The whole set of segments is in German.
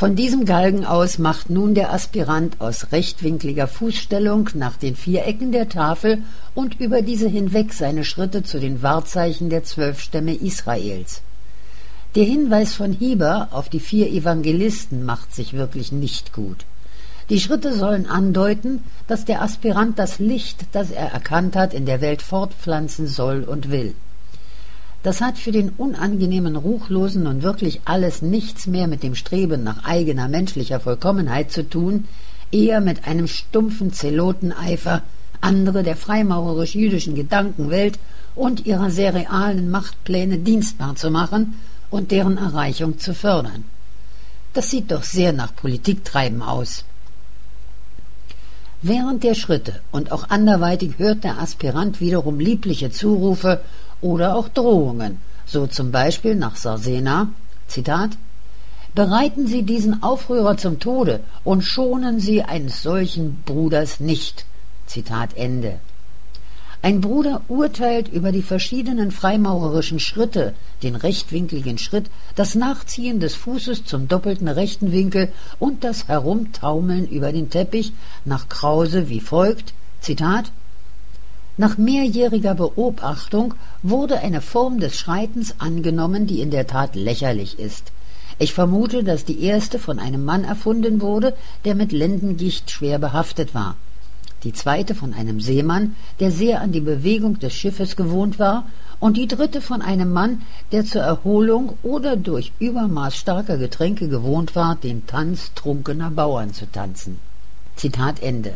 Von diesem Galgen aus macht nun der Aspirant aus rechtwinkliger Fußstellung nach den 4 Ecken der Tafel und über diese hinweg seine Schritte zu den Wahrzeichen der 12 Stämme Israels. Der Hinweis von Hieber auf die 4 Evangelisten macht sich wirklich nicht gut. Die Schritte sollen andeuten, dass der Aspirant das Licht, das er erkannt hat, in der Welt fortpflanzen soll und will. Das hat für den unangenehmen Ruchlosen nun wirklich alles nichts mehr mit dem Streben nach eigener menschlicher Vollkommenheit zu tun, eher mit einem stumpfen Zeloteneifer, andere der freimaurerisch-jüdischen Gedankenwelt und ihrer sehr realen Machtpläne dienstbar zu machen und deren Erreichung zu fördern. Das sieht doch sehr nach Politiktreiben aus. Während der Schritte und auch anderweitig hört der Aspirant wiederum liebliche Zurufe oder auch Drohungen, so zum Beispiel nach Sarsena, Zitat: »Bereiten Sie diesen Aufrührer zum Tode und schonen Sie eines solchen Bruders nicht.« Zitat Ende. Ein Bruder urteilt über die verschiedenen freimaurerischen Schritte, den rechtwinkligen Schritt, das Nachziehen des Fußes zum doppelten rechten Winkel und das Herumtaumeln über den Teppich nach Krause wie folgt, Zitat: »Nach mehrjähriger Beobachtung wurde eine Form des Schreitens angenommen, die in der Tat lächerlich ist. Ich vermute, dass die erste von einem Mann erfunden wurde, der mit Lendengicht schwer behaftet war. Die zweite von einem Seemann, der sehr an die Bewegung des Schiffes gewohnt war, und die dritte von einem Mann, der zur Erholung oder durch Übermaß starker Getränke gewohnt war, den Tanz trunkener Bauern zu tanzen.« Zitat Ende.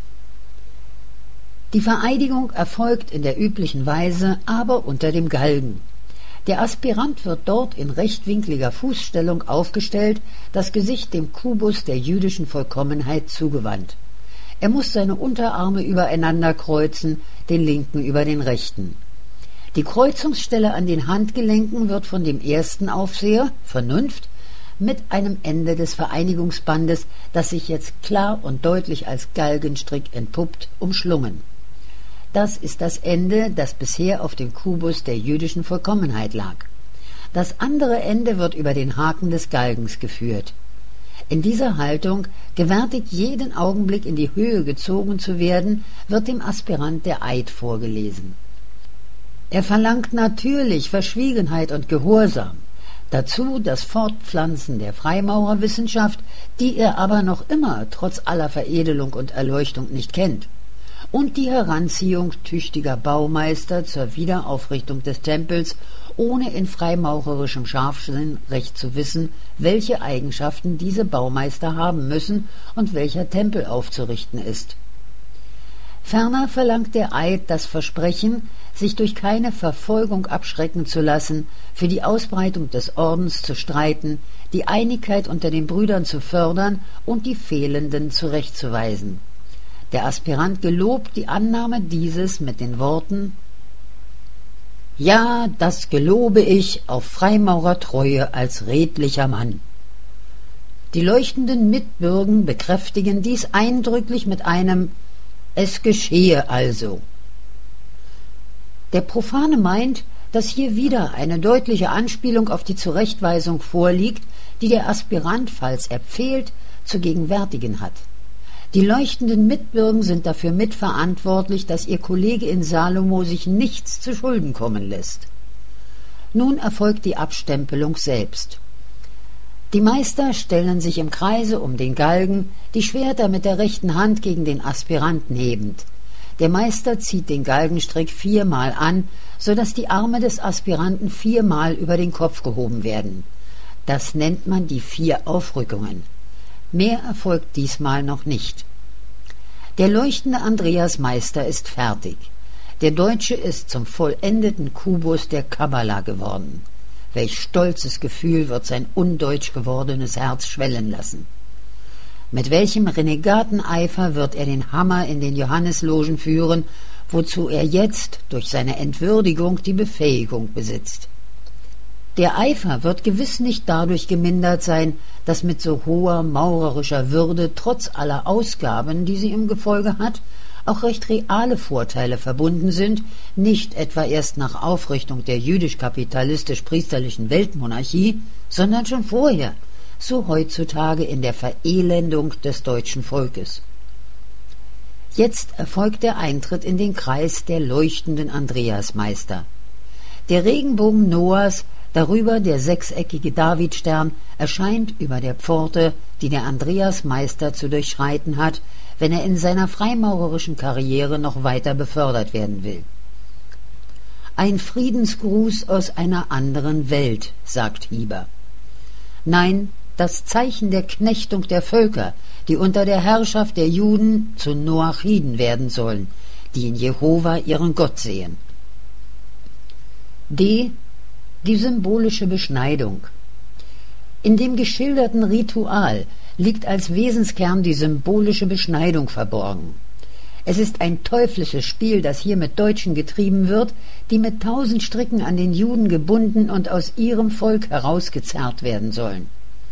Die Vereidigung erfolgt in der üblichen Weise, aber unter dem Galgen. Der Aspirant wird dort in rechtwinkliger Fußstellung aufgestellt, das Gesicht dem Kubus der jüdischen Vollkommenheit zugewandt. Er muss seine Unterarme übereinander kreuzen, den linken über den rechten. Die Kreuzungsstelle an den Handgelenken wird von dem ersten Aufseher, Vernunft, mit einem Ende des Vereinigungsbandes, das sich jetzt klar und deutlich als Galgenstrick entpuppt, umschlungen. Das ist das Ende, das bisher auf dem Kubus der jüdischen Vollkommenheit lag. Das andere Ende wird über den Haken des Galgens geführt. In dieser Haltung, gewärtig jeden Augenblick in die Höhe gezogen zu werden, wird dem Aspirant der Eid vorgelesen. Er verlangt natürlich Verschwiegenheit und Gehorsam, dazu das Fortpflanzen der Freimaurerwissenschaft, die er aber noch immer trotz aller Veredelung und Erleuchtung nicht kennt, und die Heranziehung tüchtiger Baumeister zur Wiederaufrichtung des Tempels, ohne in freimaurerischem Scharfsinn recht zu wissen, welche Eigenschaften diese Baumeister haben müssen und welcher Tempel aufzurichten ist. Ferner verlangt der Eid das Versprechen, sich durch keine Verfolgung abschrecken zu lassen, für die Ausbreitung des Ordens zu streiten, die Einigkeit unter den Brüdern zu fördern und die Fehlenden zurechtzuweisen. Der Aspirant gelobt die Annahme dieses mit den Worten: »Ja, das gelobe ich auf Freimaurertreue als redlicher Mann.« Die leuchtenden Mitbürgen bekräftigen dies eindrücklich mit einem »Es geschehe also«. Der Profane meint, dass hier wieder eine deutliche Anspielung auf die Zurechtweisung vorliegt, die der Aspirant, falls er fehlt, zu gegenwärtigen hat. Die leuchtenden Mitbürgen sind dafür mitverantwortlich, dass ihr Kollege in Salomo sich nichts zu Schulden kommen lässt. Nun erfolgt die Abstempelung selbst. Die Meister stellen sich im Kreise um den Galgen, die Schwerter mit der rechten Hand gegen den Aspiranten hebend. Der Meister zieht den Galgenstrick 4-mal an, so dass die Arme des Aspiranten 4-mal über den Kopf gehoben werden. Das nennt man die 4 Aufrückungen. Mehr erfolgt diesmal noch nicht. Der leuchtende Andreas Meister ist fertig. Der Deutsche ist zum vollendeten Kubus der Kabbala geworden. Welch stolzes Gefühl wird sein undeutsch gewordenes Herz schwellen lassen. Mit welchem Renegateneifer wird er den Hammer in den Johanneslogen führen, wozu er jetzt durch seine Entwürdigung die Befähigung besitzt. Der Eifer wird gewiss nicht dadurch gemindert sein, dass mit so hoher maurerischer Würde trotz aller Ausgaben, die sie im Gefolge hat, auch recht reale Vorteile verbunden sind, nicht etwa erst nach Aufrichtung der jüdisch-kapitalistisch-priesterlichen Weltmonarchie, sondern schon vorher, so heutzutage in der Verelendung des deutschen Volkes. Jetzt erfolgt der Eintritt in den Kreis der leuchtenden Andreasmeister. Der Regenbogen Noahs, darüber der sechseckige Davidstern, erscheint über der Pforte, die der Andreasmeister zu durchschreiten hat, wenn er in seiner freimaurerischen Karriere noch weiter befördert werden will. Ein Friedensgruß aus einer anderen Welt, sagt Hieber. Nein, das Zeichen der Knechtung der Völker, die unter der Herrschaft der Juden zu Noachiden werden sollen, die in Jehova ihren Gott sehen. D. Die symbolische Beschneidung. In dem geschilderten Ritual liegt als Wesenskern die symbolische Beschneidung verborgen. Es ist ein teuflisches Spiel, das hier mit Deutschen getrieben wird, die mit 1000 Stricken an den Juden gebunden und aus ihrem Volk herausgezerrt werden sollen.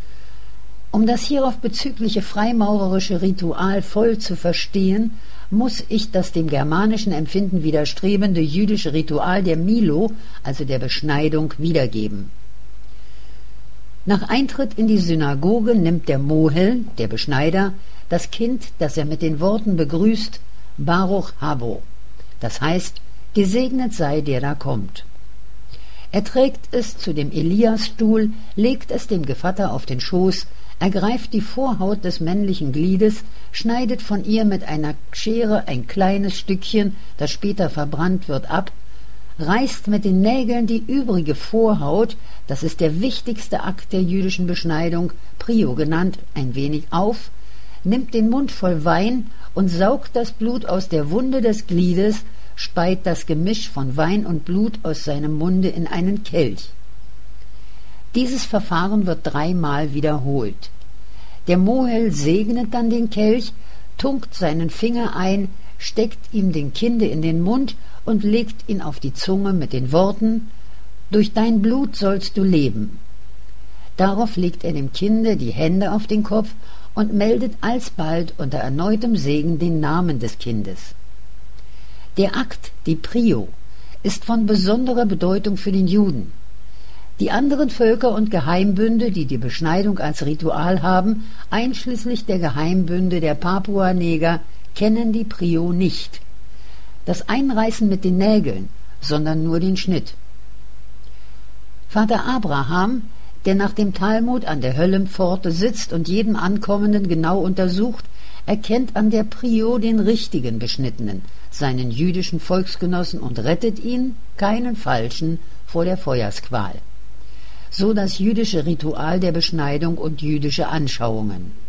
Um das hierauf bezügliche freimaurerische Ritual voll zu verstehen, muss ich das dem germanischen Empfinden widerstrebende jüdische Ritual der Milo, also der Beschneidung, wiedergeben. Nach Eintritt in die Synagoge nimmt der Mohel, der Beschneider, das Kind, das er mit den Worten begrüßt, Baruch Habo, das heißt, gesegnet sei, der da kommt. Er trägt es zu dem Eliasstuhl, legt es dem Gevatter auf den Schoß, ergreift die Vorhaut des männlichen Gliedes, schneidet von ihr mit einer Schere ein kleines Stückchen, das später verbrannt wird, ab, reißt mit den Nägeln die übrige Vorhaut, das ist der wichtigste Akt der jüdischen Beschneidung, Prio genannt, ein wenig auf, nimmt den Mund voll Wein und saugt das Blut aus der Wunde des Gliedes, speit das Gemisch von Wein und Blut aus seinem Munde in einen Kelch. Dieses Verfahren wird 3-mal wiederholt. Der Mohel segnet dann den Kelch, tunkt seinen Finger ein, steckt ihm den Kinde in den Mund und legt ihn auf die Zunge mit den Worten: »Durch dein Blut sollst du leben.« Darauf legt er dem Kinde die Hände auf den Kopf und meldet alsbald unter erneutem Segen den Namen des Kindes. Der Akt, die Prio, ist von besonderer Bedeutung für den Juden. Die anderen Völker und Geheimbünde, die die Beschneidung als Ritual haben, einschließlich der Geheimbünde der Papua-Neger, kennen die Prio nicht. Das Einreißen mit den Nägeln, sondern nur den Schnitt. Vater Abraham, der nach dem Talmud an der Höllenpforte sitzt und jeden Ankommenden genau untersucht, erkennt an der Prio den richtigen Beschnittenen, seinen jüdischen Volksgenossen, und rettet ihn, keinen Falschen, vor der Feuersqual. So das jüdische Ritual der Beschneidung und jüdische Anschauungen.